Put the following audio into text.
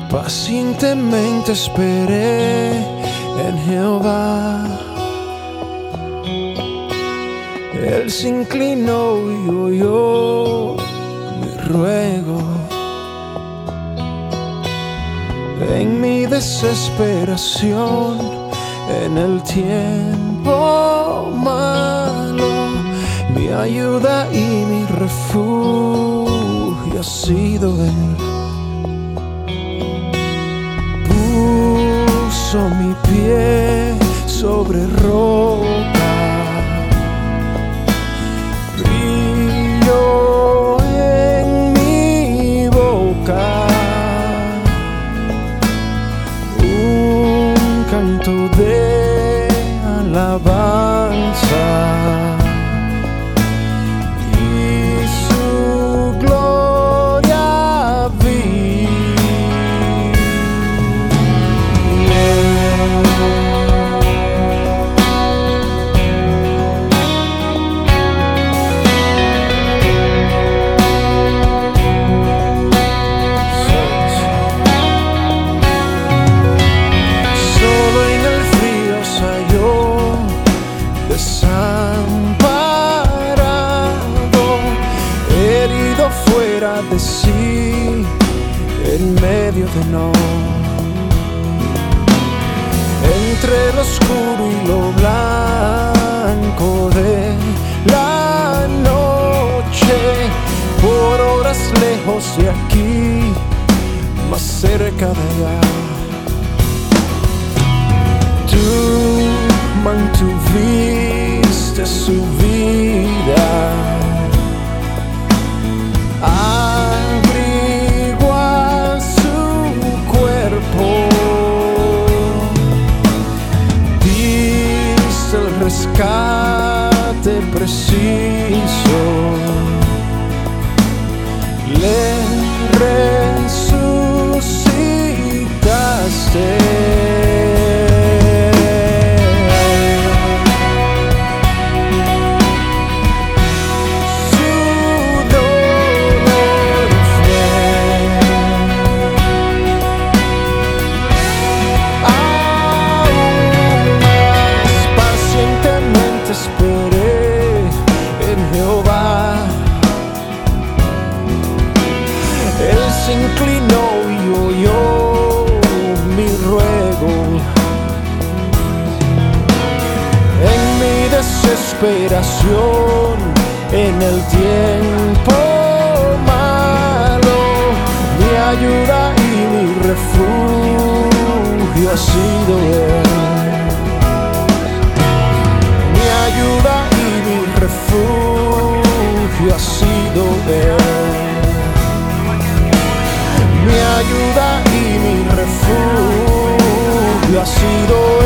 Pacientemente esperé en Jehová. Él se inclinó y oyó mi ruego. En mi desesperación, en el tiempo malo, mi ayuda y mi refugio ha sido Él. Puso mi pie sobre roca, brilló en mi boca un canto de alabanza, y su gloria vi. Desamparado, herido fuera de sí, en medio de no, entre lo oscuro y lo blanco de la noche, por horas lejos de aquí, más cerca de allá. Tú mantuviste su vida, abrigó a su cuerpo, diste el rescate preciso, le resucitaste. Esperé en Jehová. Él se inclinó y oyó mi ruego. En mi desesperación, en el tiempo malo, mi ayuda y mi refugio ha sido Él. Ayuda y mi refugio ha sido Él. Mi ayuda y mi refugio ha sido